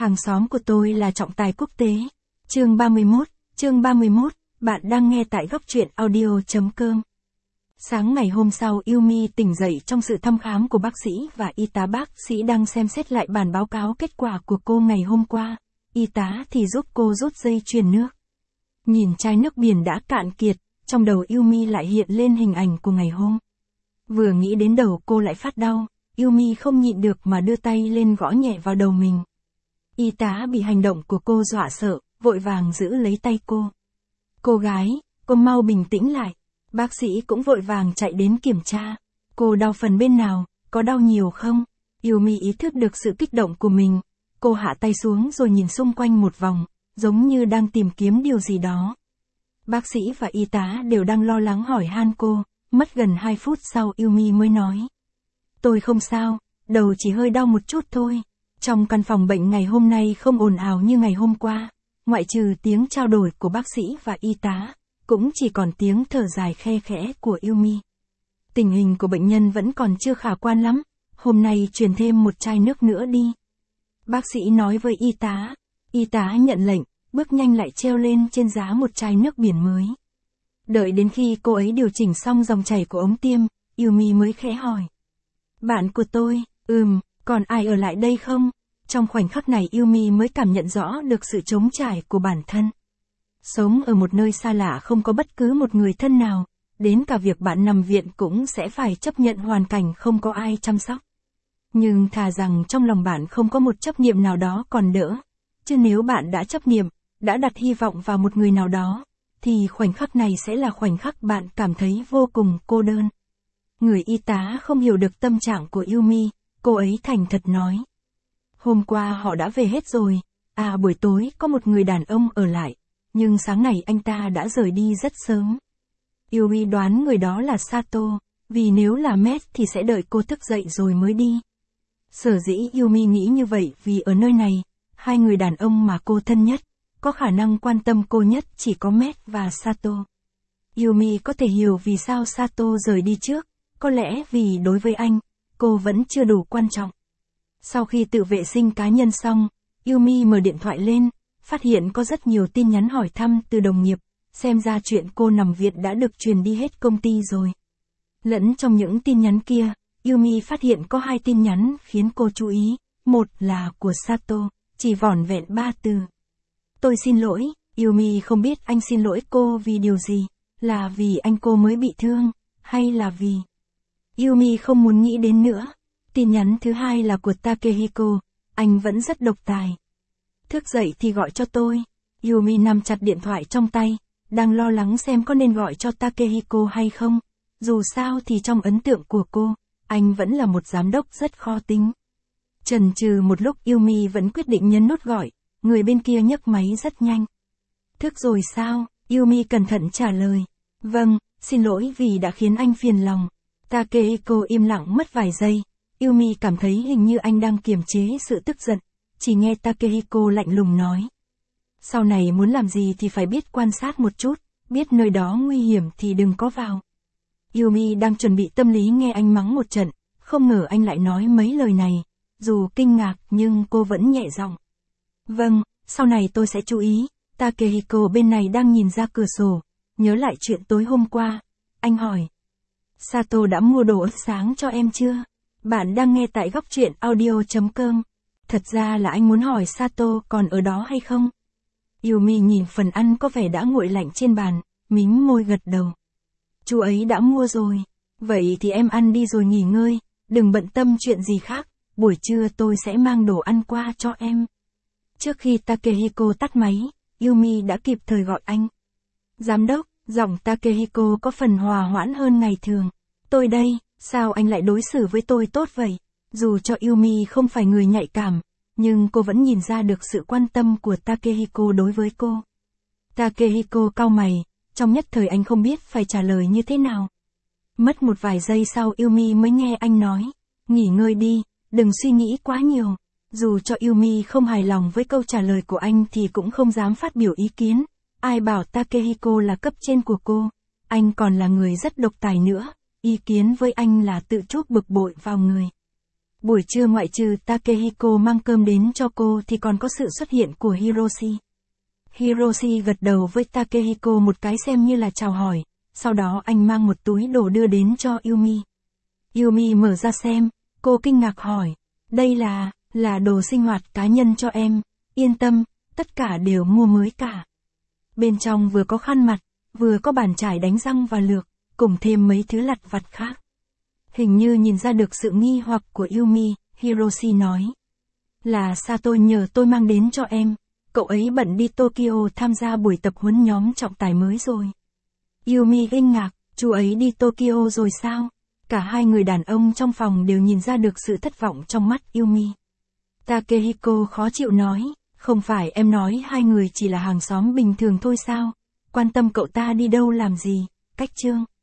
Hàng xóm của tôi là trọng tài quốc tế. Chương 31, bạn đang nghe tại góc truyện audio.com. Sáng ngày hôm sau, Yumi tỉnh dậy trong sự thăm khám của bác sĩ và y tá. Bác sĩ đang xem xét lại bản báo cáo kết quả của cô ngày hôm qua. Y tá thì giúp cô rút dây chuyền nước. Nhìn chai nước biển đã cạn kiệt, trong đầu Yumi lại hiện lên hình ảnh của ngày hôm. Vừa nghĩ đến đầu cô lại phát đau, Yumi không nhịn được mà đưa tay lên gõ nhẹ vào đầu mình. Y tá bị hành động của cô dọa sợ, vội vàng giữ lấy tay cô. Cô gái, cô mau bình tĩnh lại. Bác sĩ cũng vội vàng chạy đến kiểm tra. Cô đau phần bên nào, có đau nhiều không? Yumi ý thức được sự kích động của mình. Cô hạ tay xuống rồi nhìn xung quanh một vòng, giống như đang tìm kiếm điều gì đó. Bác sĩ và y tá đều đang lo lắng hỏi han cô. Mất gần 2 phút sau Yumi mới nói. Tôi không sao, đầu chỉ hơi đau một chút thôi. Trong căn phòng bệnh ngày hôm nay không ồn ào như ngày hôm qua. Ngoại trừ tiếng trao đổi của bác sĩ và y tá, cũng chỉ còn tiếng thở dài khe khẽ của Yumi. Tình hình của bệnh nhân vẫn còn chưa khả quan lắm. Hôm nay truyền thêm một chai nước nữa đi. Bác sĩ nói với y tá. Y tá nhận lệnh, bước nhanh lại treo lên trên giá một chai nước biển mới. Đợi đến khi cô ấy điều chỉnh xong dòng chảy của ống tiêm, Yumi mới khẽ hỏi. Bạn của tôi, còn ai ở lại đây không? Trong khoảnh khắc này Yumi mới cảm nhận rõ được sự trống trải của bản thân. Sống ở một nơi xa lạ không có bất cứ một người thân nào, đến cả việc bạn nằm viện cũng sẽ phải chấp nhận hoàn cảnh không có ai chăm sóc. Nhưng thà rằng trong lòng bạn không có một chấp niệm nào đó còn đỡ, chứ nếu bạn đã chấp niệm, đã đặt hy vọng vào một người nào đó, thì khoảnh khắc này sẽ là khoảnh khắc bạn cảm thấy vô cùng cô đơn. Người y tá không hiểu được tâm trạng của Yumi, cô ấy thành thật nói. Hôm qua họ đã về hết rồi, buổi tối có một người đàn ông ở lại, nhưng sáng nay anh ta đã rời đi rất sớm. Yumi đoán người đó là Sato, vì nếu là Matt thì sẽ đợi cô thức dậy rồi mới đi. Sở dĩ Yumi nghĩ như vậy vì ở nơi này, hai người đàn ông mà cô thân nhất, có khả năng quan tâm cô nhất chỉ có Matt và Sato. Yumi có thể hiểu vì sao Sato rời đi trước, có lẽ vì đối với anh, cô vẫn chưa đủ quan trọng. Sau khi tự vệ sinh cá nhân xong, Yumi mở điện thoại lên, phát hiện có rất nhiều tin nhắn hỏi thăm từ đồng nghiệp, xem ra chuyện cô nằm viện đã được truyền đi hết công ty rồi. Lẫn trong những tin nhắn kia, Yumi phát hiện có 2 tin nhắn khiến cô chú ý, một là của Sato, chỉ vỏn vẹn 3 từ. Tôi xin lỗi, Yumi không biết anh xin lỗi cô vì điều gì, là vì anh cô mới bị thương, hay là vì... Yumi không muốn nghĩ đến nữa. Tin nhắn thứ 2 là của Takehiko, anh vẫn rất độc tài. Thức dậy thì gọi cho tôi. Yumi nắm chặt điện thoại trong tay, đang lo lắng xem có nên gọi cho Takehiko hay không. Dù sao thì trong ấn tượng của cô, anh vẫn là một giám đốc rất khó tính. Chần chừ một lúc Yumi vẫn quyết định nhấn nút gọi, người bên kia nhấc máy rất nhanh. Thức rồi sao? Yumi cẩn thận trả lời. Vâng, xin lỗi vì đã khiến anh phiền lòng. Takehiko im lặng mất vài giây. Yumi cảm thấy hình như anh đang kiềm chế sự tức giận, chỉ nghe Takehiko lạnh lùng nói. Sau này muốn làm gì thì phải biết quan sát một chút, biết nơi đó nguy hiểm thì đừng có vào. Yumi đang chuẩn bị tâm lý nghe anh mắng một trận, không ngờ anh lại nói mấy lời này, dù kinh ngạc nhưng cô vẫn nhẹ giọng. Vâng, sau này tôi sẽ chú ý. Takehiko bên này đang nhìn ra cửa sổ, nhớ lại chuyện tối hôm qua. Anh hỏi. Sato đã mua đồ sáng cho em chưa? Bạn đang nghe tại góc truyện audio.com. Thật ra là anh muốn hỏi Sato còn ở đó hay không? Yumi nhìn phần ăn có vẻ đã nguội lạnh trên bàn, mím môi gật đầu. Chú ấy đã mua rồi. Vậy thì em ăn đi rồi nghỉ ngơi, đừng bận tâm chuyện gì khác, buổi trưa tôi sẽ mang đồ ăn qua cho em. Trước khi Takehiko tắt máy, Yumi đã kịp thời gọi anh. Giám đốc, giọng Takehiko có phần hòa hoãn hơn ngày thường. Tôi đây, sao anh lại đối xử với tôi tốt vậy? Dù cho Yumi không phải người nhạy cảm, nhưng cô vẫn nhìn ra được sự quan tâm của Takehiko đối với cô. Takehiko cau mày, trong nhất thời anh không biết phải trả lời như thế nào. Mất một vài giây sau Yumi mới nghe anh nói, nghỉ ngơi đi, đừng suy nghĩ quá nhiều. Dù cho Yumi không hài lòng với câu trả lời của anh thì cũng không dám phát biểu ý kiến. Ai bảo Takehiko là cấp trên của cô, anh còn là người rất độc tài nữa, ý kiến với anh là tự chuốc bực bội vào người. Buổi trưa ngoại trừ Takehiko mang cơm đến cho cô thì còn có sự xuất hiện của Hiroshi. Hiroshi gật đầu với Takehiko một cái xem như là chào hỏi, sau đó anh mang một túi đồ đưa đến cho Yumi. Yumi mở ra xem, cô kinh ngạc hỏi, đây là đồ sinh hoạt cá nhân cho em, yên tâm, tất cả đều mua mới cả. Bên trong vừa có khăn mặt, vừa có bàn chải đánh răng và lược, cùng thêm mấy thứ lặt vặt khác. Hình như nhìn ra được sự nghi hoặc của Yumi, Hiroshi nói. Là Sato nhờ tôi mang đến cho em, cậu ấy bận đi Tokyo tham gia buổi tập huấn nhóm trọng tài mới rồi. Yumi kinh ngạc, chú ấy đi Tokyo rồi sao? Cả hai người đàn ông trong phòng đều nhìn ra được sự thất vọng trong mắt Yumi. Takehiko khó chịu nói, không phải em nói hai người chỉ là hàng xóm bình thường thôi sao? Quan tâm cậu ta đi đâu làm gì, cách chương.